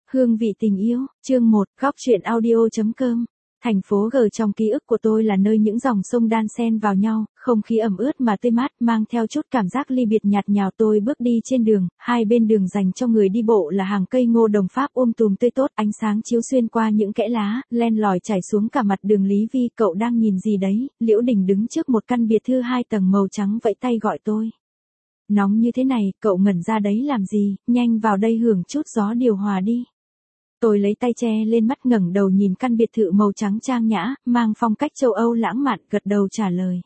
Hương vị tình yêu, chương 1, góc truyện audio.com. Thành phố G trong ký ức của tôi là nơi những dòng sông đan xen vào nhau, không khí ẩm ướt mà tươi mát, mang theo chút cảm giác ly biệt nhạt nhào. Tôi bước đi trên đường, hai bên đường dành cho người đi bộ là hàng cây ngô đồng Pháp tùm tươi tốt, ánh sáng chiếu xuyên qua những kẽ lá, len lỏi chảy xuống cả mặt đường Lý Vi. Cậu đang nhìn gì đấy? Liễu Đình đứng trước một căn biệt thự 2 tầng màu trắng vẫy tay gọi tôi. Nóng như thế này, cậu ngẩn ra đấy làm gì, nhanh vào đây hưởng chút gió điều hòa đi. Tôi lấy tay che lên mắt, ngẩng đầu nhìn căn biệt thự màu trắng trang nhã, mang phong cách châu Âu lãng mạn, gật đầu trả lời.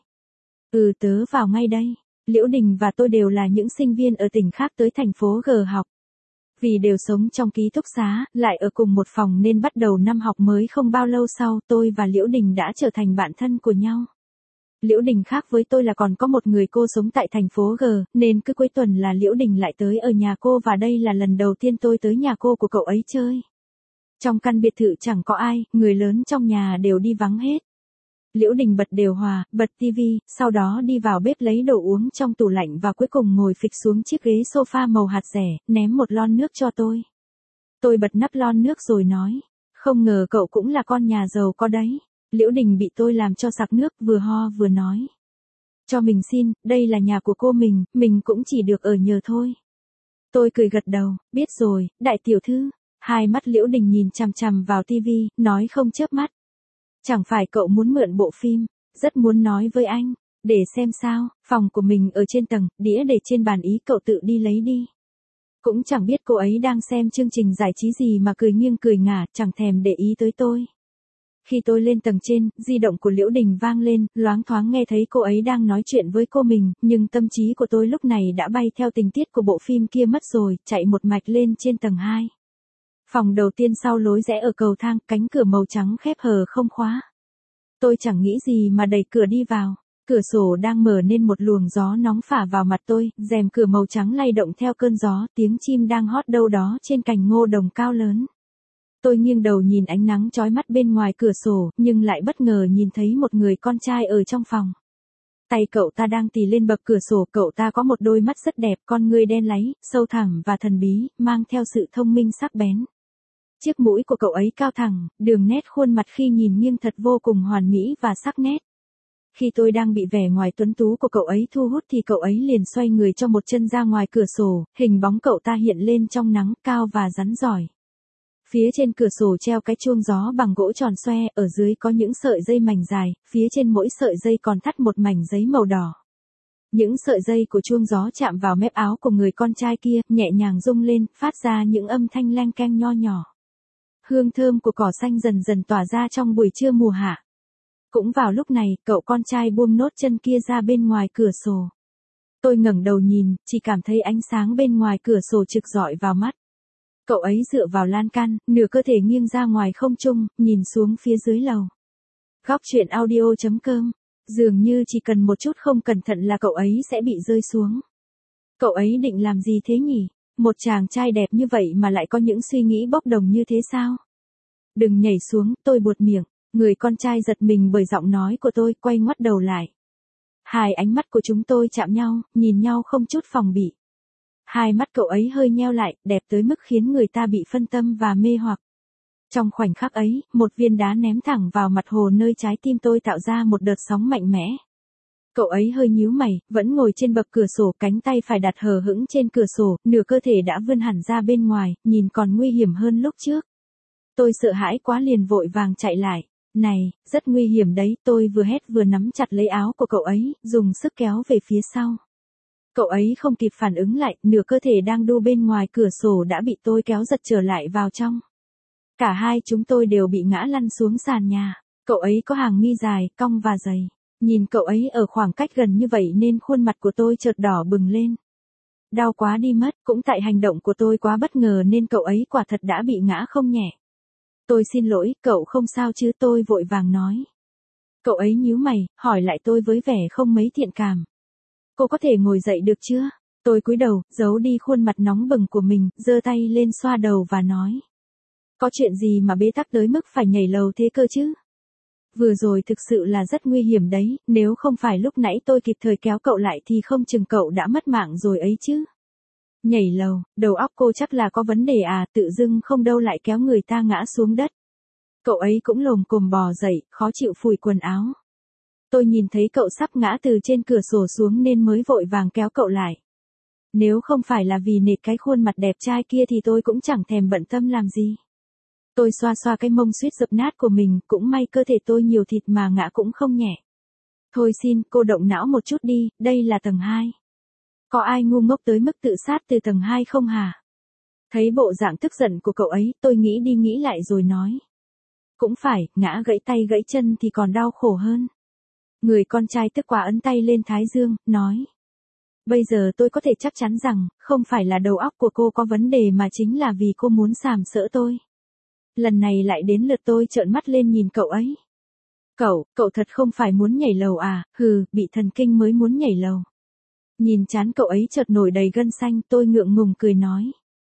Tớ vào ngay đây. Liễu Đình và tôi đều là những sinh viên ở tỉnh khác tới thành phố G học. Vì đều sống trong ký túc xá, lại ở cùng một phòng nên bắt đầu năm học mới không bao lâu sau, tôi và Liễu Đình đã trở thành bạn thân của nhau. Liễu Đình khác với tôi là còn có một người cô sống tại thành phố G, nên cứ cuối tuần là Liễu Đình lại tới ở nhà cô, và đây là lần đầu tiên tôi tới nhà cô của cậu ấy chơi. Trong căn biệt thự chẳng có ai, người lớn trong nhà đều đi vắng hết. Liễu Đình bật điều hòa, bật tivi, sau đó đi vào bếp lấy đồ uống trong tủ lạnh và cuối cùng ngồi phịch xuống chiếc ghế sofa màu hạt dẻ, ném một lon nước cho tôi. Tôi bật nắp lon nước rồi nói, không ngờ cậu cũng là con nhà giàu có đấy. Liễu Đình bị tôi làm cho sặc nước, vừa ho vừa nói. Cho mình xin, đây là nhà của cô mình cũng chỉ được ở nhờ thôi. Tôi cười gật đầu, biết rồi, đại tiểu thư. Hai mắt Liễu Đình nhìn chằm chằm vào tivi, nói không chớp mắt. Chẳng phải cậu muốn mượn bộ phim, rất muốn nói với anh, để xem sao, phòng của mình ở trên tầng, đĩa để trên bàn, ý cậu tự đi lấy đi. Cũng chẳng biết cô ấy đang xem chương trình giải trí gì mà cười nghiêng cười ngả, chẳng thèm để ý tới tôi. Khi tôi lên tầng trên, di động của Liễu Đình vang lên, loáng thoáng nghe thấy cô ấy đang nói chuyện với cô mình, nhưng tâm trí của tôi lúc này đã bay theo tình tiết của bộ phim kia mất rồi, chạy một mạch lên trên tầng 2. Phòng đầu tiên sau lối rẽ ở cầu thang, cánh cửa màu trắng khép hờ không khóa. Tôi chẳng nghĩ gì mà đẩy cửa đi vào. Cửa sổ đang mở nên một luồng gió nóng phả vào mặt tôi, rèm cửa màu trắng lay động theo cơn gió, tiếng chim đang hót đâu đó trên cành ngô đồng cao lớn. Tôi nghiêng đầu nhìn ánh nắng chói mắt bên ngoài cửa sổ, nhưng lại bất ngờ nhìn thấy một người con trai ở trong phòng. Tay cậu ta đang tì lên bậc cửa sổ, cậu ta có một đôi mắt rất đẹp, con ngươi đen láy, sâu thẳm và thần bí, mang theo sự thông minh sắc bén. Chiếc mũi của cậu ấy cao thẳng, đường nét khuôn mặt khi nhìn nghiêng thật vô cùng hoàn mỹ và sắc nét. Khi tôi đang bị vẻ ngoài tuấn tú của cậu ấy thu hút thì cậu ấy liền xoay người cho một chân ra ngoài cửa sổ, hình bóng cậu ta hiện lên trong nắng, cao và rắn giỏi. Phía trên cửa sổ treo cái chuông gió bằng gỗ tròn xoe, ở dưới có những sợi dây mảnh dài, phía trên mỗi sợi dây còn thắt một mảnh giấy màu đỏ. Những sợi dây của chuông gió chạm vào mép áo của người con trai kia, nhẹ nhàng rung lên, phát ra những âm thanh leng keng nho nhỏ. Hương thơm của cỏ xanh dần dần tỏa ra trong buổi trưa mùa hạ. Cũng vào lúc này, cậu con trai buông nốt chân kia ra bên ngoài cửa sổ. Tôi ngẩng đầu nhìn, chỉ cảm thấy ánh sáng bên ngoài cửa sổ trực rọi vào mắt. Cậu ấy dựa vào lan can, nửa cơ thể nghiêng ra ngoài không trung, nhìn xuống phía dưới lầu. Góc truyện audio.com. Dường như chỉ cần một chút không cẩn thận là cậu ấy sẽ bị rơi xuống. Cậu ấy định làm gì thế nhỉ? Một chàng trai đẹp như vậy mà lại có những suy nghĩ bốc đồng như thế sao? Đừng nhảy xuống, tôi buột miệng. Người con trai giật mình bởi giọng nói của tôi, quay ngoắt đầu lại. Hai ánh mắt của chúng tôi chạm nhau, nhìn nhau không chút phòng bị. Hai mắt cậu ấy hơi nheo lại, đẹp tới mức khiến người ta bị phân tâm và mê hoặc. Trong khoảnh khắc ấy, một viên đá ném thẳng vào mặt hồ nơi trái tim tôi, tạo ra một đợt sóng mạnh mẽ. Cậu ấy hơi nhíu mày, vẫn ngồi trên bậc cửa sổ, cánh tay phải đặt hờ hững trên cửa sổ, nửa cơ thể đã vươn hẳn ra bên ngoài, nhìn còn nguy hiểm hơn lúc trước. Tôi sợ hãi quá liền vội vàng chạy lại. Này, rất nguy hiểm đấy, tôi vừa hét vừa nắm chặt lấy áo của cậu ấy, dùng sức kéo về phía sau. Cậu ấy không kịp phản ứng lại, nửa cơ thể đang đu bên ngoài cửa sổ đã bị tôi kéo giật trở lại vào trong. Cả hai chúng tôi đều bị ngã lăn xuống sàn nhà. Cậu ấy có hàng mi dài, cong và dày. Nhìn cậu ấy ở khoảng cách gần như vậy nên khuôn mặt của tôi chợt đỏ bừng lên. Đau quá đi mất, cũng tại hành động của tôi quá bất ngờ nên cậu ấy quả thật đã bị ngã không nhẹ. Tôi xin lỗi, cậu không sao chứ, tôi vội vàng nói. Cậu ấy nhíu mày, hỏi lại tôi với vẻ không mấy thiện cảm. Cô có thể ngồi dậy được chưa? Tôi cúi đầu, giấu đi khuôn mặt nóng bừng của mình, giơ tay lên xoa đầu và nói. Có chuyện gì mà bế tắc tới mức phải nhảy lầu thế cơ chứ? Vừa rồi thực sự là rất nguy hiểm đấy, nếu không phải lúc nãy tôi kịp thời kéo cậu lại thì không chừng cậu đã mất mạng rồi ấy chứ. Nhảy lầu, đầu óc cô chắc là có vấn đề à, tự dưng không đâu lại kéo người ta ngã xuống đất. Cậu ấy cũng lồm cồm bò dậy, khó chịu phủi quần áo. Tôi nhìn thấy cậu sắp ngã từ trên cửa sổ xuống nên mới vội vàng kéo cậu lại. Nếu không phải là vì nể cái khuôn mặt đẹp trai kia thì tôi cũng chẳng thèm bận tâm làm gì. Tôi xoa xoa cái mông suýt dập nát của mình, cũng may cơ thể tôi nhiều thịt mà ngã cũng không nhẹ. Thôi xin, cô động não một chút đi, đây là tầng 2. Có ai ngu ngốc tới mức tự sát từ tầng 2 không hả? Thấy bộ dạng tức giận của cậu ấy, tôi nghĩ đi nghĩ lại rồi nói. Cũng phải, ngã gãy tay gãy chân thì còn đau khổ hơn. Người con trai tức quá ấn tay lên thái dương, nói. Bây giờ tôi có thể chắc chắn rằng, không phải là đầu óc của cô có vấn đề mà chính là vì cô muốn sàm sỡ tôi. Lần này lại đến lượt tôi trợn mắt lên nhìn cậu ấy. Cậu thật không phải muốn nhảy lầu à, hừ, bị thần kinh mới muốn nhảy lầu. Nhìn trán cậu ấy chợt nổi đầy gân xanh, tôi ngượng ngùng cười nói.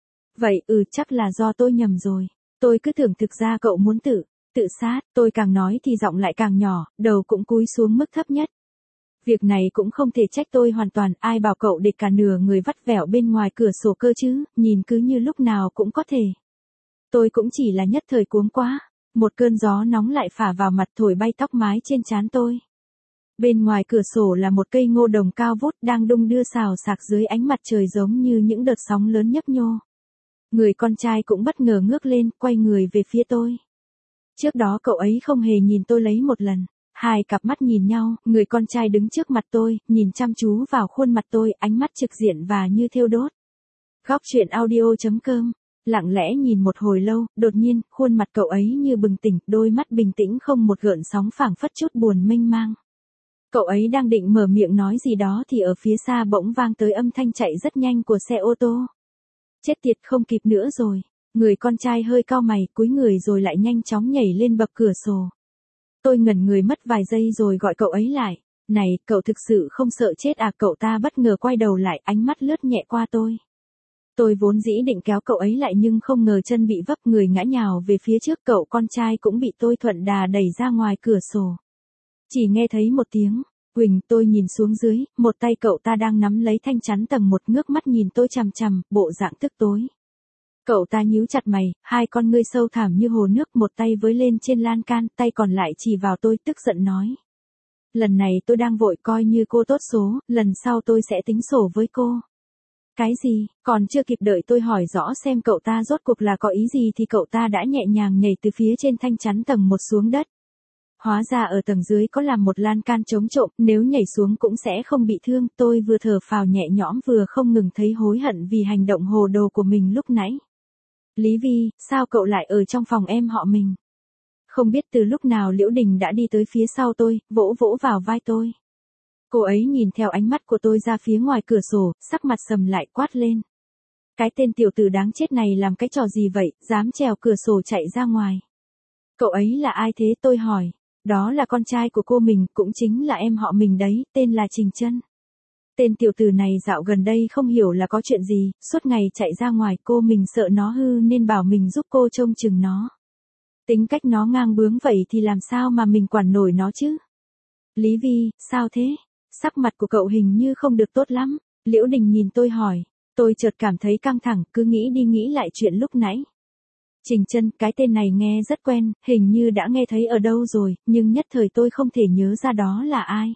Vậy chắc là do tôi nhầm rồi. Tôi cứ tưởng thực ra cậu muốn tự sát, tôi càng nói thì giọng lại càng nhỏ, đầu cũng cúi xuống mức thấp nhất. Việc này cũng không thể trách tôi hoàn toàn, ai bảo cậu để cả nửa người vắt vẻo bên ngoài cửa sổ cơ chứ, nhìn cứ như lúc nào cũng có thể. Tôi cũng chỉ là nhất thời cuống quá, một cơn gió nóng lại phả vào mặt thổi bay tóc mái trên trán tôi. Bên ngoài cửa sổ là một cây ngô đồng cao vút đang đung đưa xào xạc dưới ánh mặt trời giống như những đợt sóng lớn nhấp nhô. Người con trai cũng bất ngờ ngước lên, quay người về phía tôi. Trước đó cậu ấy không hề nhìn tôi lấy một lần. Hai cặp mắt nhìn nhau, người con trai đứng trước mặt tôi, nhìn chăm chú vào khuôn mặt tôi, ánh mắt trực diện và như thiêu đốt. Góc truyện audio.com. Lặng lẽ nhìn một hồi lâu, đột nhiên, khuôn mặt cậu ấy như bừng tỉnh, đôi mắt bình tĩnh không một gợn sóng phảng phất chút buồn mênh mang. Cậu ấy đang định mở miệng nói gì đó thì ở phía xa bỗng vang tới âm thanh chạy rất nhanh của xe ô tô. Chết tiệt, không kịp nữa rồi. Người con trai hơi cau mày, cúi người rồi lại nhanh chóng nhảy lên bậc cửa sổ. Tôi ngẩn người mất vài giây rồi gọi cậu ấy lại. Này, cậu thực sự không sợ chết à? Cậu ta bất ngờ quay đầu lại, ánh mắt lướt nhẹ qua tôi. Tôi vốn dĩ định kéo cậu ấy lại nhưng không ngờ chân bị vấp, người ngã nhào về phía trước, cậu con trai cũng bị tôi thuận đà đẩy ra ngoài cửa sổ. Chỉ nghe thấy một tiếng, huỳnh, tôi nhìn xuống dưới, một tay cậu ta đang nắm lấy thanh chắn tầng 1 ngước mắt nhìn tôi chằm chằm, bộ dạng tức tối. Cậu ta nhíu chặt mày, hai con ngươi sâu thẳm như hồ nước, một tay với lên trên lan can, tay còn lại chỉ vào tôi tức giận nói. Lần này tôi đang vội, coi như cô tốt số, lần sau tôi sẽ tính sổ với cô. Cái gì? Còn chưa kịp đợi tôi hỏi rõ xem cậu ta rốt cuộc là có ý gì thì cậu ta đã nhẹ nhàng nhảy từ phía trên thanh chắn tầng 1 xuống đất. Hóa ra ở tầng dưới có làm một lan can chống trộm, nếu nhảy xuống cũng sẽ không bị thương. Tôi vừa thở phào nhẹ nhõm vừa không ngừng thấy hối hận vì hành động hồ đồ của mình lúc nãy. Lý Vi, sao cậu lại ở trong phòng em họ mình? Không biết từ lúc nào Liễu Đình đã đi tới phía sau tôi, vỗ vỗ vào vai tôi. Cô ấy nhìn theo ánh mắt của tôi ra phía ngoài cửa sổ, sắc mặt sầm lại, quát lên. Cái tên tiểu tử đáng chết này làm cái trò gì vậy, dám trèo cửa sổ chạy ra ngoài. Cậu ấy là ai thế, tôi hỏi. Đó là con trai của cô mình, cũng chính là em họ mình đấy, tên là Trình Trân. Tên tiểu tử này dạo gần đây không hiểu là có chuyện gì, suốt ngày chạy ra ngoài, cô mình sợ nó hư nên bảo mình giúp cô trông chừng nó. Tính cách nó ngang bướng vậy thì làm sao mà mình quản nổi nó chứ? Lý Vi, sao thế? Sắc mặt của cậu hình như không được tốt lắm. Liễu Đình nhìn tôi hỏi. Tôi chợt cảm thấy căng thẳng, cứ nghĩ đi nghĩ lại chuyện lúc nãy. Trình Trân, cái tên này nghe rất quen, hình như đã nghe thấy ở đâu rồi, nhưng nhất thời tôi không thể nhớ ra đó là ai.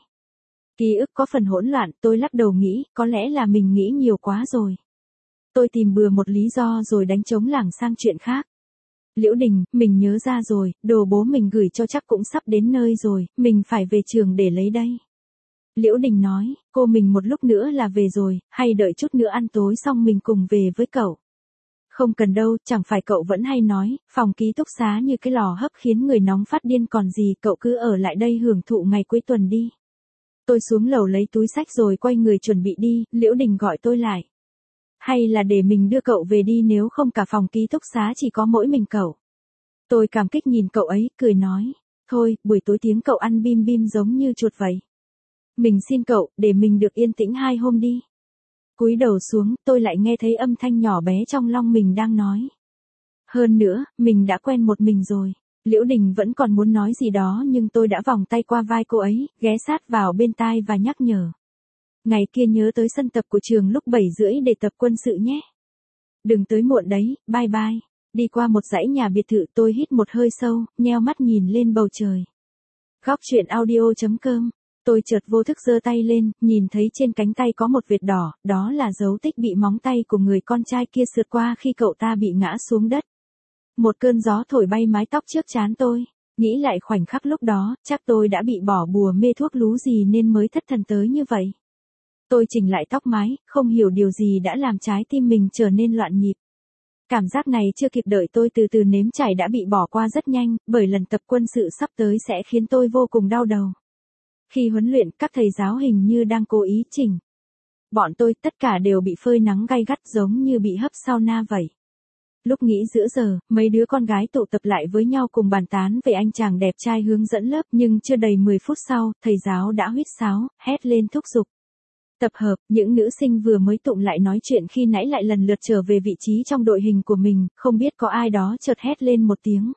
Ký ức có phần hỗn loạn, tôi lắc đầu nghĩ, có lẽ là mình nghĩ nhiều quá rồi. Tôi tìm bừa một lý do rồi đánh trống lảng sang chuyện khác. Liễu Đình, mình nhớ ra rồi, đồ bố mình gửi cho chắc cũng sắp đến nơi rồi, mình phải về trường để lấy đây. Liễu Đình nói, cô mình một lúc nữa là về rồi, hay đợi chút nữa ăn tối xong mình cùng về với cậu. Không cần đâu, chẳng phải cậu vẫn hay nói, phòng ký túc xá như cái lò hấp khiến người nóng phát điên còn gì, cậu cứ ở lại đây hưởng thụ ngày cuối tuần đi. Tôi xuống lầu lấy túi xách rồi quay người chuẩn bị đi, Liễu Đình gọi tôi lại. Hay là để mình đưa cậu về đi, nếu không cả phòng ký túc xá chỉ có mỗi mình cậu. Tôi cảm kích nhìn cậu ấy, cười nói, thôi, buổi tối tiếng cậu ăn bim bim giống như chuột vậy. Mình xin cậu, để mình được yên tĩnh 2 hôm đi. Cúi đầu xuống, tôi lại nghe thấy âm thanh nhỏ bé trong lòng mình đang nói. Hơn nữa, mình đã quen một mình rồi. Liễu Đình vẫn còn muốn nói gì đó nhưng tôi đã vòng tay qua vai cô ấy, ghé sát vào bên tai và nhắc nhở. Ngày kia nhớ tới sân tập của trường lúc 7 rưỡi để tập quân sự nhé. Đừng tới muộn đấy, bye bye. Đi qua một dãy nhà biệt thự tôi hít một hơi sâu, nheo mắt nhìn lên bầu trời. Góc truyện audio.com. Tôi chợt vô thức giơ tay lên, nhìn thấy trên cánh tay có một vệt đỏ, đó là dấu tích bị móng tay của người con trai kia sượt qua khi cậu ta bị ngã xuống đất. Một cơn gió thổi bay mái tóc trước trán tôi, nghĩ lại khoảnh khắc lúc đó, chắc tôi đã bị bỏ bùa mê thuốc lú gì nên mới thất thần tới như vậy. Tôi chỉnh lại tóc mái, không hiểu điều gì đã làm trái tim mình trở nên loạn nhịp. Cảm giác này chưa kịp đợi tôi từ từ nếm trải đã bị bỏ qua rất nhanh, bởi lần tập quân sự sắp tới sẽ khiến tôi vô cùng đau đầu. Khi huấn luyện, các thầy giáo hình như đang cố ý chỉnh. Bọn tôi tất cả đều bị phơi nắng gay gắt giống như bị hấp sauna vậy. Lúc nghỉ giữa giờ, mấy đứa con gái tụ tập lại với nhau cùng bàn tán về anh chàng đẹp trai hướng dẫn lớp, nhưng chưa đầy 10 phút sau, thầy giáo đã huýt sáo, hét lên thúc giục. Tập hợp, những nữ sinh vừa mới tụng lại nói chuyện khi nãy lại lần lượt trở về vị trí trong đội hình của mình, không biết có ai đó chợt hét lên một tiếng.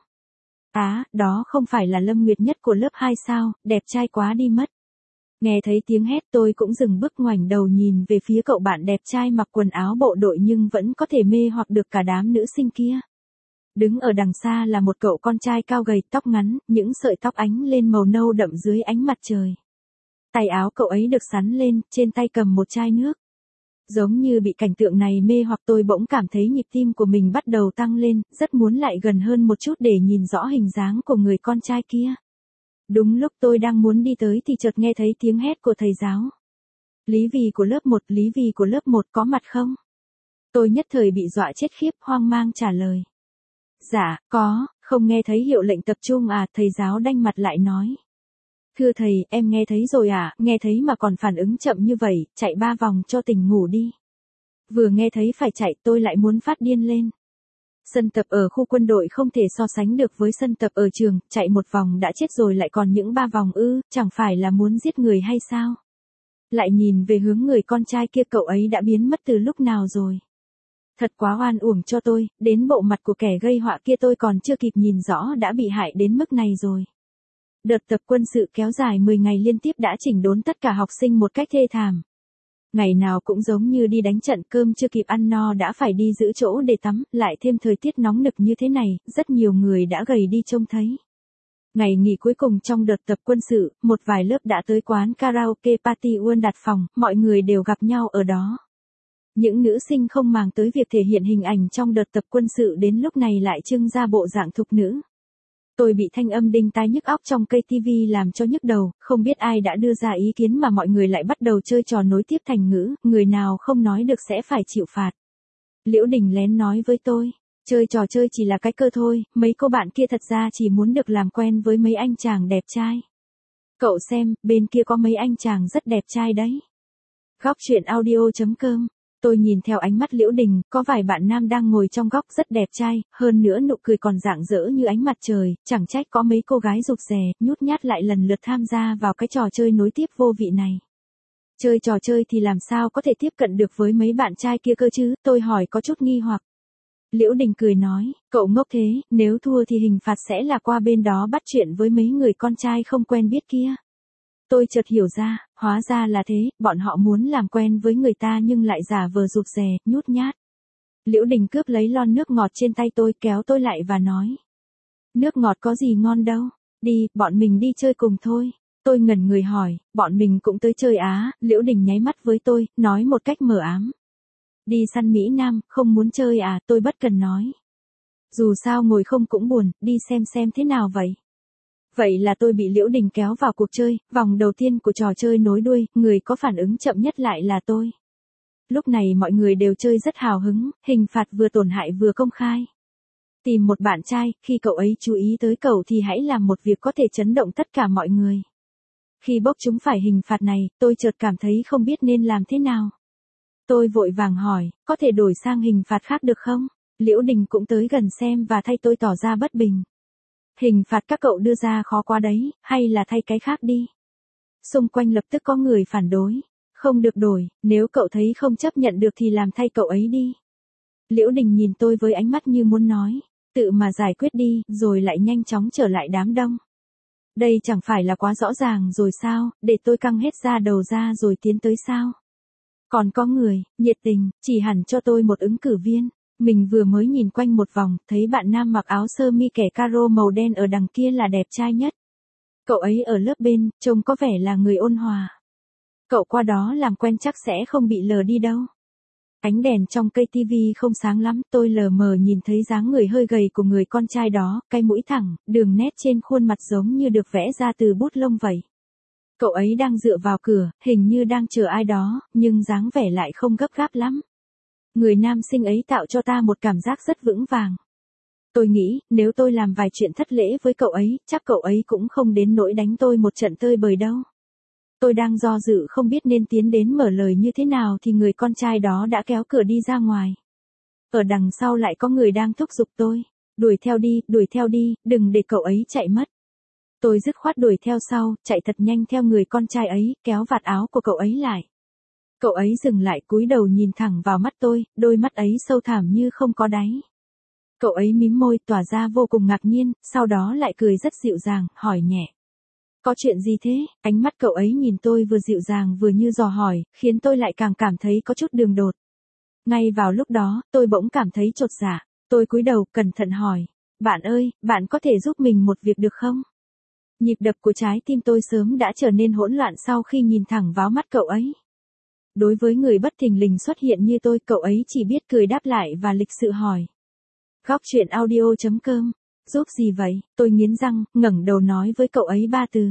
Đó không phải là Lâm Nguyệt Nhất của lớp 2 sao, đẹp trai quá đi mất. Nghe thấy tiếng hét tôi cũng dừng bước ngoảnh đầu nhìn về phía cậu bạn đẹp trai mặc quần áo bộ đội nhưng vẫn có thể mê hoặc được cả đám nữ sinh kia. Đứng ở đằng xa là một cậu con trai cao gầy, tóc ngắn, những sợi tóc ánh lên màu nâu đậm dưới ánh mặt trời. Tay áo cậu ấy được xắn lên, trên tay cầm một chai nước. Giống như bị cảnh tượng này mê hoặc tôi bỗng cảm thấy nhịp tim của mình bắt đầu tăng lên, rất muốn lại gần hơn một chút để nhìn rõ hình dáng của người con trai kia. Đúng lúc tôi đang muốn đi tới thì chợt nghe thấy tiếng hét của thầy giáo. Lý Vì của lớp 1, Lý Vì của lớp 1 có mặt không? Tôi nhất thời bị dọa chết khiếp, hoang mang trả lời. Dạ, có, không nghe thấy hiệu lệnh tập trung à, thầy giáo đanh mặt lại nói. Thưa thầy, em nghe thấy rồi à, nghe thấy mà còn phản ứng chậm như vậy, chạy 3 vòng cho tỉnh ngủ đi. Vừa nghe thấy phải chạy tôi lại muốn phát điên lên. Sân tập ở khu quân đội không thể so sánh được với sân tập ở trường, chạy một vòng đã chết rồi lại còn những 3 vòng ư, chẳng phải là muốn giết người hay sao? Lại nhìn về hướng người con trai kia, cậu ấy đã biến mất từ lúc nào rồi? Thật quá oan uổng cho tôi, đến bộ mặt của kẻ gây họa kia tôi còn chưa kịp nhìn rõ đã bị hại đến mức này rồi. Đợt tập quân sự kéo dài 10 ngày liên tiếp đã chỉnh đốn tất cả học sinh một cách thê thảm. Ngày nào cũng giống như đi đánh trận, cơm chưa kịp ăn no đã phải đi giữ chỗ để tắm, lại thêm thời tiết nóng nực như thế này, rất nhiều người đã gầy đi trông thấy. Ngày nghỉ cuối cùng trong đợt tập quân sự, một vài lớp đã tới quán karaoke Party World đặt phòng, mọi người đều gặp nhau ở đó. Những nữ sinh không màng tới việc thể hiện hình ảnh trong đợt tập quân sự đến lúc này lại trưng ra bộ dạng thục nữ. Tôi bị thanh âm đinh tai nhức óc trong cây tivi làm cho nhức đầu, không biết ai đã đưa ra ý kiến mà mọi người lại bắt đầu chơi trò nối tiếp thành ngữ, người nào không nói được sẽ phải chịu phạt. Liễu Đình lén nói với tôi, chơi trò chơi chỉ là cái cơ thôi, mấy cô bạn kia thật ra chỉ muốn được làm quen với mấy anh chàng đẹp trai. Cậu xem, bên kia có mấy anh chàng rất đẹp trai đấy. Góc truyện audio.com. Tôi nhìn theo ánh mắt Liễu Đình, có vài bạn nam đang ngồi trong góc rất đẹp trai, hơn nữa nụ cười còn rạng rỡ như ánh mặt trời, chẳng trách có mấy cô gái rụt rè, nhút nhát lại lần lượt tham gia vào cái trò chơi nối tiếp vô vị này. Chơi trò chơi thì làm sao có thể tiếp cận được với mấy bạn trai kia cơ chứ, tôi hỏi có chút nghi hoặc. Liễu Đình cười nói, cậu ngốc thế, nếu thua thì hình phạt sẽ là qua bên đó bắt chuyện với mấy người con trai không quen biết kia. Tôi chợt hiểu ra, hóa ra là thế, bọn họ muốn làm quen với người ta nhưng lại giả vờ rụt rè, nhút nhát. Liễu Đình cướp lấy lon nước ngọt trên tay tôi, kéo tôi lại và nói. Nước ngọt có gì ngon đâu, đi, bọn mình đi chơi cùng thôi. Tôi ngẩn người hỏi, bọn mình cũng tới chơi á, Liễu Đình nháy mắt với tôi, nói một cách mờ ám. Đi săn Mỹ Nam, không muốn chơi à, tôi bất cần nói. Dù sao ngồi không cũng buồn, đi xem thế nào vậy. Vậy là tôi bị Liễu Đình kéo vào cuộc chơi, vòng đầu tiên của trò chơi nối đuôi, người có phản ứng chậm nhất lại là tôi. Lúc này mọi người đều chơi rất hào hứng, hình phạt vừa tổn hại vừa công khai. Tìm một bạn trai, khi cậu ấy chú ý tới cậu thì hãy làm một việc có thể chấn động tất cả mọi người. Khi bốc chúng phải hình phạt này, tôi chợt cảm thấy không biết nên làm thế nào. Tôi vội vàng hỏi, có thể đổi sang hình phạt khác được không? Liễu Đình cũng tới gần xem và thay tôi tỏ ra bất bình. Hình phạt các cậu đưa ra khó quá đấy, hay là thay cái khác đi. Xung quanh lập tức có người phản đối. Không được đổi, nếu cậu thấy không chấp nhận được thì làm thay cậu ấy đi. Liễu Đình nhìn tôi với ánh mắt như muốn nói, tự mà giải quyết đi, rồi lại nhanh chóng trở lại đám đông. Đây chẳng phải là quá rõ ràng rồi sao, để tôi căng hết da đầu ra rồi tiến tới sao? Còn có người, nhiệt tình, chỉ hẳn cho tôi một ứng cử viên. Mình vừa mới nhìn quanh một vòng, thấy bạn nam mặc áo sơ mi kẻ caro màu đen ở đằng kia là đẹp trai nhất. Cậu ấy ở lớp bên, trông có vẻ là người ôn hòa. Cậu qua đó làm quen chắc sẽ không bị lờ đi đâu. Ánh đèn trong cây tivi không sáng lắm, tôi lờ mờ nhìn thấy dáng người hơi gầy của người con trai đó, cái mũi thẳng, đường nét trên khuôn mặt giống như được vẽ ra từ bút lông vậy. Cậu ấy đang dựa vào cửa, hình như đang chờ ai đó, nhưng dáng vẻ lại không gấp gáp lắm. Người nam sinh ấy tạo cho ta một cảm giác rất vững vàng. Tôi nghĩ, nếu tôi làm vài chuyện thất lễ với cậu ấy, chắc cậu ấy cũng không đến nỗi đánh tôi một trận tơi bời đâu. Tôi đang do dự không biết nên tiến đến mở lời như thế nào thì người con trai đó đã kéo cửa đi ra ngoài. Ở đằng sau lại có người đang thúc giục tôi. Đuổi theo đi, đừng để cậu ấy chạy mất. Tôi dứt khoát đuổi theo sau, chạy thật nhanh theo người con trai ấy, kéo vạt áo của cậu ấy lại. Cậu ấy dừng lại cúi đầu nhìn thẳng vào mắt tôi, đôi mắt ấy sâu thẳm như không có đáy. Cậu ấy mím môi tỏa ra vô cùng ngạc nhiên, sau đó lại cười rất dịu dàng, hỏi nhẹ. Có chuyện gì thế? Ánh mắt cậu ấy nhìn tôi vừa dịu dàng vừa như dò hỏi, khiến tôi lại càng cảm thấy có chút đường đột. Ngay vào lúc đó, tôi bỗng cảm thấy chột dạ. Tôi cúi đầu cẩn thận hỏi. Bạn ơi, bạn có thể giúp mình một việc được không? Nhịp đập của trái tim tôi sớm đã trở nên hỗn loạn sau khi nhìn thẳng vào mắt cậu ấy. Đối với người bất thình lình xuất hiện như tôi, cậu ấy chỉ biết cười đáp lại và lịch sự hỏi. Góc chuyện audio.com. Giúp gì vậy? Tôi nghiến răng, ngẩng đầu nói với cậu ấy 3 từ.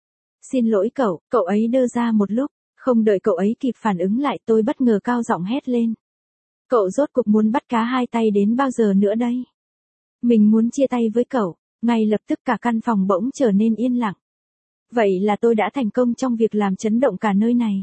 Xin lỗi cậu ấy đơ ra một lúc, không đợi cậu ấy kịp phản ứng lại tôi bất ngờ cao giọng hét lên. Cậu rốt cuộc muốn bắt cá hai tay đến bao giờ nữa đây? Mình muốn chia tay với cậu. Ngay lập tức cả căn phòng bỗng trở nên yên lặng. Vậy là tôi đã thành công trong việc làm chấn động cả nơi này.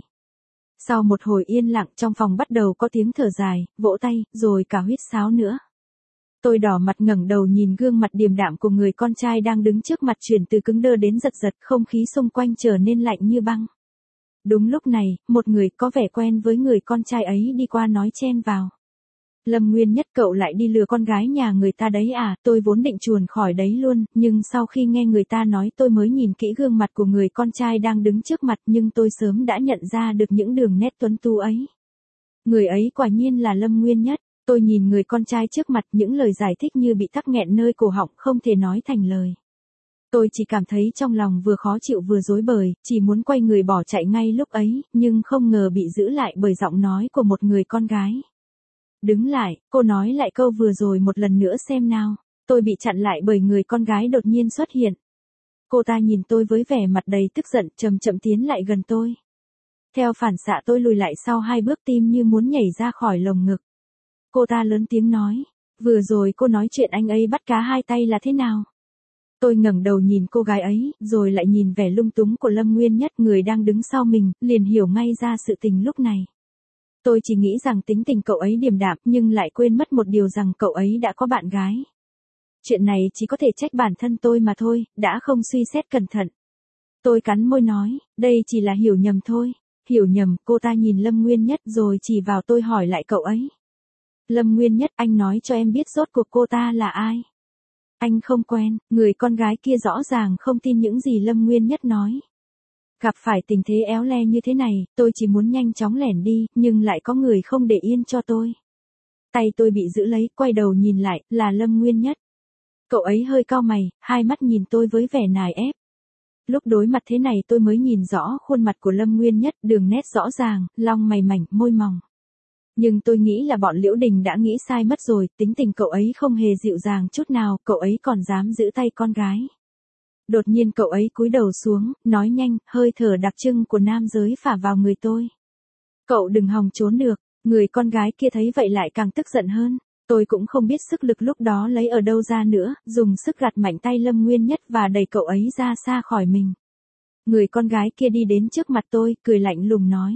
Sau một hồi yên lặng trong phòng bắt đầu có tiếng thở dài, vỗ tay, rồi cả huýt sáo nữa. Tôi đỏ mặt ngẩng đầu nhìn gương mặt điềm đạm của người con trai đang đứng trước mặt chuyển từ cứng đơ đến giật giật, không khí xung quanh trở nên lạnh như băng. Đúng lúc này, một người có vẻ quen với người con trai ấy đi qua nói chen vào. Lâm Nguyên Nhất, cậu lại đi lừa con gái nhà người ta đấy à? Tôi vốn định chuồn khỏi đấy luôn, nhưng sau khi nghe người ta nói tôi mới nhìn kỹ gương mặt của người con trai đang đứng trước mặt, nhưng tôi sớm đã nhận ra được những đường nét tuấn tú ấy. Người ấy quả nhiên là Lâm Nguyên Nhất. Tôi nhìn người con trai trước mặt, những lời giải thích như bị tắc nghẹn nơi cổ họng, không thể nói thành lời. Tôi chỉ cảm thấy trong lòng vừa khó chịu vừa rối bời, chỉ muốn quay người bỏ chạy ngay lúc ấy, nhưng không ngờ bị giữ lại bởi giọng nói của một người con gái. Đứng lại, cô nói lại câu vừa rồi một lần nữa xem nào. Tôi bị chặn lại bởi người con gái đột nhiên xuất hiện. Cô ta nhìn tôi với vẻ mặt đầy tức giận, chậm chậm tiến lại gần tôi. Theo phản xạ tôi lùi lại sau 2 bước, tim như muốn nhảy ra khỏi lồng ngực. Cô ta lớn tiếng nói, vừa rồi cô nói chuyện anh ấy bắt cá hai tay là thế nào? Tôi ngẩng đầu nhìn cô gái ấy, rồi lại nhìn vẻ lung túng của Lâm Nguyên Nhất, người đang đứng sau mình, liền hiểu ngay ra sự tình lúc này. Tôi chỉ nghĩ rằng tính tình cậu ấy điềm đạm, nhưng lại quên mất một điều rằng cậu ấy đã có bạn gái. Chuyện này chỉ có thể trách bản thân tôi mà thôi, đã không suy xét cẩn thận. Tôi cắn môi nói, đây chỉ là hiểu nhầm thôi. Hiểu nhầm? Cô ta nhìn Lâm Nguyên Nhất rồi chỉ vào tôi hỏi lại cậu ấy. Lâm Nguyên Nhất, anh nói cho em biết rốt cuộc cô ta là ai? Anh không quen. Người con gái kia rõ ràng không tin những gì Lâm Nguyên Nhất nói. Gặp phải tình thế éo le như thế này, tôi chỉ muốn nhanh chóng lẻn đi, nhưng lại có người không để yên cho tôi. Tay tôi bị giữ lấy, quay đầu nhìn lại, là Lâm Nguyên Nhất. Cậu ấy hơi cau mày, hai mắt nhìn tôi với vẻ nài ép. Lúc đối mặt thế này tôi mới nhìn rõ khuôn mặt của Lâm Nguyên Nhất, đường nét rõ ràng, lông mày mảnh, môi mỏng. Nhưng tôi nghĩ là bọn Liễu Đình đã nghĩ sai mất rồi, tính tình cậu ấy không hề dịu dàng chút nào, cậu ấy còn dám giữ tay con gái. Đột nhiên cậu ấy cúi đầu xuống, nói nhanh, hơi thở đặc trưng của nam giới phả vào người tôi. Cậu đừng hòng trốn được. Người con gái kia thấy vậy lại càng tức giận hơn. Tôi cũng không biết sức lực lúc đó lấy ở đâu ra nữa, dùng sức gạt mạnh tay Lâm Nguyên Nhất và đẩy cậu ấy ra xa khỏi mình. Người con gái kia đi đến trước mặt tôi, cười lạnh lùng nói.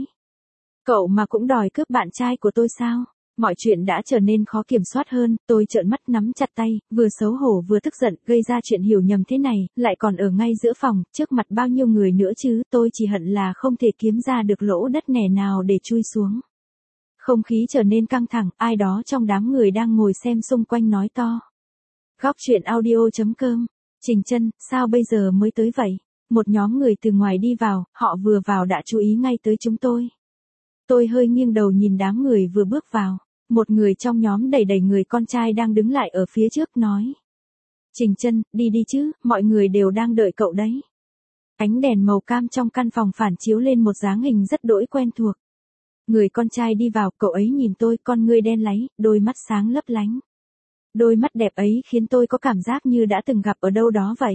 Cậu mà cũng đòi cướp bạn trai của tôi sao? Mọi chuyện đã trở nên khó kiểm soát hơn, tôi trợn mắt nắm chặt tay, vừa xấu hổ vừa tức giận, gây ra chuyện hiểu nhầm thế này, lại còn ở ngay giữa phòng, trước mặt bao nhiêu người nữa chứ, tôi chỉ hận là không thể kiếm ra được lỗ đất nẻ nào để chui xuống. Không khí trở nên căng thẳng, ai đó trong đám người đang ngồi xem xung quanh nói to. Góc chuyện audio.com Trình Chân, sao bây giờ mới tới vậy? Một nhóm người từ ngoài đi vào, họ vừa vào đã chú ý ngay tới chúng tôi. Tôi hơi nghiêng đầu nhìn đám người vừa bước vào. Một người trong nhóm đẩy đẩy người con trai đang đứng lại ở phía trước nói. Trình Chân, đi đi chứ, mọi người đều đang đợi cậu đấy. Ánh đèn màu cam trong căn phòng phản chiếu lên một dáng hình rất đỗi quen thuộc. Người con trai đi vào, cậu ấy nhìn tôi, con ngươi đen láy, đôi mắt sáng lấp lánh. Đôi mắt đẹp ấy khiến tôi có cảm giác như đã từng gặp ở đâu đó vậy.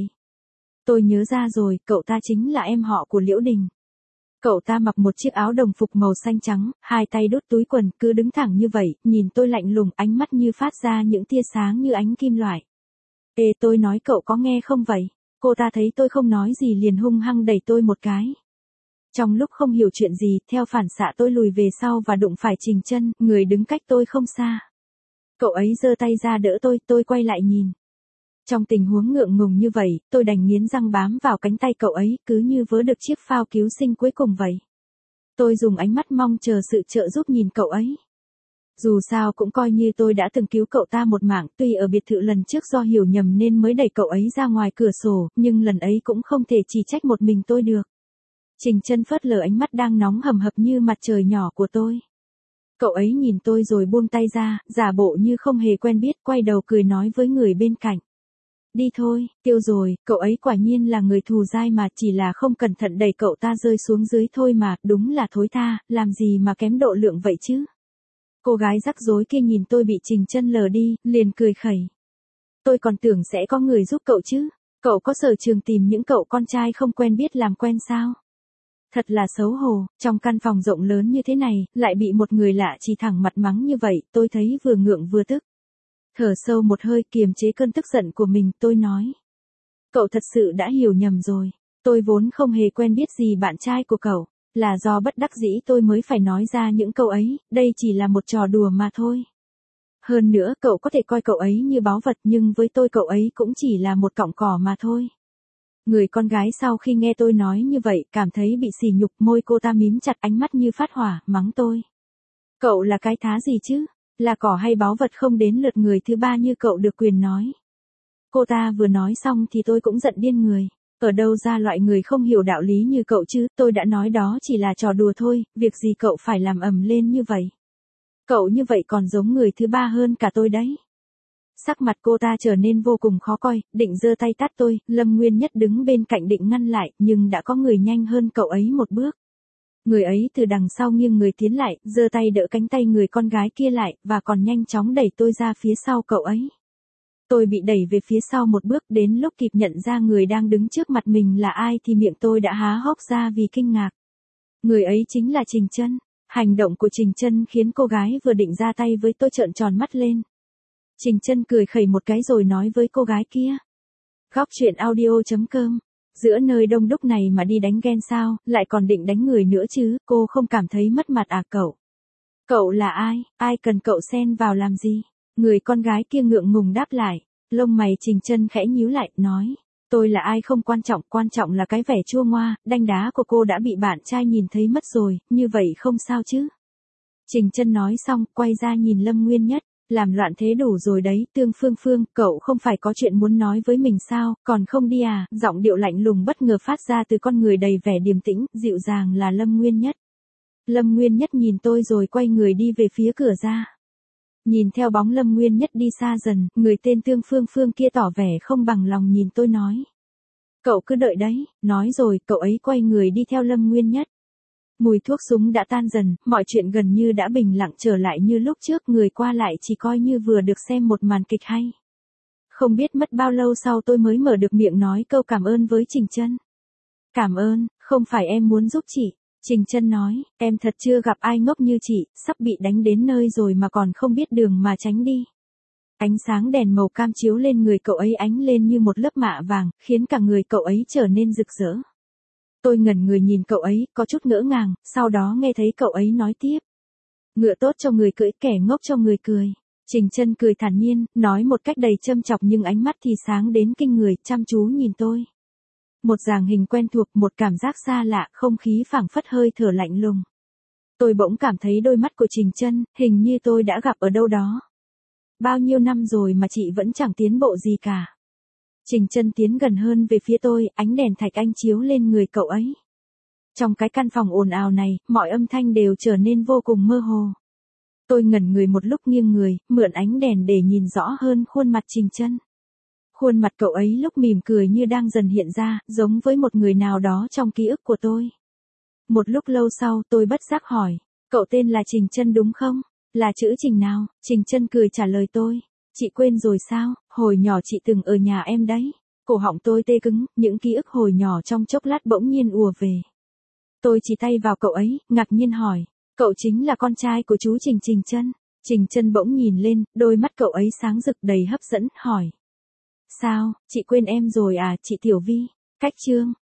Tôi nhớ ra rồi, cậu ta chính là em họ của Liễu Đình. Cậu ta mặc một chiếc áo đồng phục màu xanh trắng, hai tay đút túi quần, cứ đứng thẳng như vậy, nhìn tôi lạnh lùng, ánh mắt như phát ra những tia sáng như ánh kim loại. Ê, tôi nói cậu có nghe không vậy? Cô ta thấy tôi không nói gì liền hung hăng đẩy tôi một cái. Trong lúc không hiểu chuyện gì, theo phản xạ tôi lùi về sau và đụng phải Trình Chân, người đứng cách tôi không xa. Cậu ấy giơ tay ra đỡ tôi quay lại nhìn. Trong tình huống ngượng ngùng như vậy, tôi đành nghiến răng bám vào cánh tay cậu ấy, cứ như vớ được chiếc phao cứu sinh cuối cùng vậy. Tôi dùng ánh mắt mong chờ sự trợ giúp nhìn cậu ấy. Dù sao cũng coi như tôi đã từng cứu cậu ta một mạng, tuy ở biệt thự lần trước do hiểu nhầm nên mới đẩy cậu ấy ra ngoài cửa sổ, nhưng lần ấy cũng không thể chỉ trách một mình tôi được. Trình Chân phớt lờ ánh mắt đang nóng hầm hập như mặt trời nhỏ của tôi. Cậu ấy nhìn tôi rồi buông tay ra, giả bộ như không hề quen biết, quay đầu cười nói với người bên cạnh. Đi thôi, tiêu rồi, cậu ấy quả nhiên là người thù dai mà, chỉ là không cẩn thận đẩy cậu ta rơi xuống dưới thôi mà, đúng là thối tha, làm gì mà kém độ lượng vậy chứ. Cô gái rắc rối kia nhìn tôi bị Trình Chân lờ đi, liền cười khẩy. Tôi còn tưởng sẽ có người giúp cậu chứ, cậu có sở trường tìm những cậu con trai không quen biết làm quen sao? Thật là xấu hổ, trong căn phòng rộng lớn như thế này, lại bị một người lạ chỉ thẳng mặt mắng như vậy, tôi thấy vừa ngượng vừa tức. Thở sâu một hơi kiềm chế cơn tức giận của mình, tôi nói. Cậu thật sự đã hiểu nhầm rồi, tôi vốn không hề quen biết gì bạn trai của cậu, là do bất đắc dĩ tôi mới phải nói ra những câu ấy, đây chỉ là một trò đùa mà thôi. Hơn nữa cậu có thể coi cậu ấy như báu vật nhưng với tôi cậu ấy cũng chỉ là một cọng cỏ mà thôi. Người con gái sau khi nghe tôi nói như vậy, cảm thấy bị sỉ nhục, môi cô ta mím chặt, ánh mắt như phát hỏa, mắng tôi. Cậu là cái thá gì chứ? Là cỏ hay báu vật không đến lượt người thứ ba như cậu được quyền nói. Cô ta vừa nói xong thì tôi cũng giận điên người. Ở đâu ra loại người không hiểu đạo lý như cậu chứ, tôi đã nói đó chỉ là trò đùa thôi, việc gì cậu phải làm ầm lên như vậy. Cậu như vậy còn giống người thứ ba hơn cả tôi đấy. Sắc mặt cô ta trở nên vô cùng khó coi, định giơ tay tát tôi, Lâm Nguyên Nhất đứng bên cạnh định ngăn lại, nhưng đã có người nhanh hơn cậu ấy một bước. Người ấy từ đằng sau nghiêng người tiến lại, giơ tay đỡ cánh tay người con gái kia lại, và còn nhanh chóng đẩy tôi ra phía sau cậu ấy. Tôi bị đẩy về phía sau một bước, đến lúc kịp nhận ra người đang đứng trước mặt mình là ai thì miệng tôi đã há hốc ra vì kinh ngạc. Người ấy chính là Trình Chân. Hành động của Trình Chân khiến cô gái vừa định ra tay với tôi trợn tròn mắt lên. Trình Chân cười khẩy một cái rồi nói với cô gái kia. Góc truyện audio.com. Giữa nơi đông đúc này mà đi đánh ghen sao, lại còn định đánh người nữa chứ, cô không cảm thấy mất mặt à cậu? Cậu là ai cần cậu xen vào làm gì? Người con gái kia ngượng ngùng đáp lại, lông mày Trình Chân khẽ nhíu lại, nói. Tôi là ai không quan trọng là cái vẻ chua ngoa, đanh đá của cô đã bị bạn trai nhìn thấy mất rồi, như vậy không sao chứ? Trình Chân nói xong, quay ra nhìn Lâm Nguyên Nhất. Làm loạn thế đủ rồi đấy, Tương Phương, cậu không phải có chuyện muốn nói với mình sao, còn không đi à, giọng điệu lạnh lùng bất ngờ phát ra từ con người đầy vẻ điềm tĩnh, dịu dàng là Lâm Nguyên Nhất. Lâm Nguyên Nhất nhìn tôi rồi quay người đi về phía cửa ra. Nhìn theo bóng Lâm Nguyên Nhất đi xa dần, người tên Tương Phương kia tỏ vẻ không bằng lòng nhìn tôi nói. Cậu cứ đợi đấy, nói rồi, cậu ấy quay người đi theo Lâm Nguyên Nhất. Mùi thuốc súng đã tan dần, mọi chuyện gần như đã bình lặng trở lại như lúc trước, người qua lại chỉ coi như vừa được xem một màn kịch hay. Không biết mất bao lâu sau tôi mới mở được miệng nói câu cảm ơn với Trình Chân. Cảm ơn, không phải em muốn giúp chị. Trình Chân nói, em thật chưa gặp ai ngốc như chị, sắp bị đánh đến nơi rồi mà còn không biết đường mà tránh đi. Ánh sáng đèn màu cam chiếu lên người cậu ấy ánh lên như một lớp mạ vàng, khiến cả người cậu ấy trở nên rực rỡ. Tôi ngẩn người nhìn cậu ấy, có chút ngỡ ngàng, sau đó nghe thấy cậu ấy nói tiếp. Ngựa tốt cho người cưỡi, kẻ ngốc cho người cười. Trình Chân cười thản nhiên, nói một cách đầy châm chọc nhưng ánh mắt thì sáng đến kinh người, chăm chú nhìn tôi. Một dáng hình quen thuộc, một cảm giác xa lạ, không khí phảng phất hơi thở lạnh lùng. Tôi bỗng cảm thấy đôi mắt của Trình Chân, hình như tôi đã gặp ở đâu đó. Bao nhiêu năm rồi mà chị vẫn chẳng tiến bộ gì cả. Trình Chân tiến gần hơn về phía tôi, ánh đèn thạch anh chiếu lên người cậu ấy. Trong cái căn phòng ồn ào này, mọi âm thanh đều trở nên vô cùng mơ hồ. Tôi ngẩn người một lúc nghiêng người, mượn ánh đèn để nhìn rõ hơn khuôn mặt Trình Chân. Khuôn mặt cậu ấy lúc mỉm cười như đang dần hiện ra, giống với một người nào đó trong ký ức của tôi. Một lúc lâu sau tôi bất giác hỏi, cậu tên là Trình Chân đúng không? Là chữ Trình nào? Trình Chân cười trả lời tôi. Chị quên rồi sao, hồi nhỏ chị từng ở nhà em đấy. Cổ họng tôi tê cứng, những ký ức hồi nhỏ trong chốc lát bỗng nhiên ùa về. Tôi chỉ tay vào cậu ấy, ngạc nhiên hỏi, cậu chính là con trai của chú Trình Trình Chân. Trình Chân bỗng nhìn lên, đôi mắt cậu ấy sáng rực đầy hấp dẫn, hỏi. Sao, chị quên em rồi à, chị Tiểu Vi? Cách chương.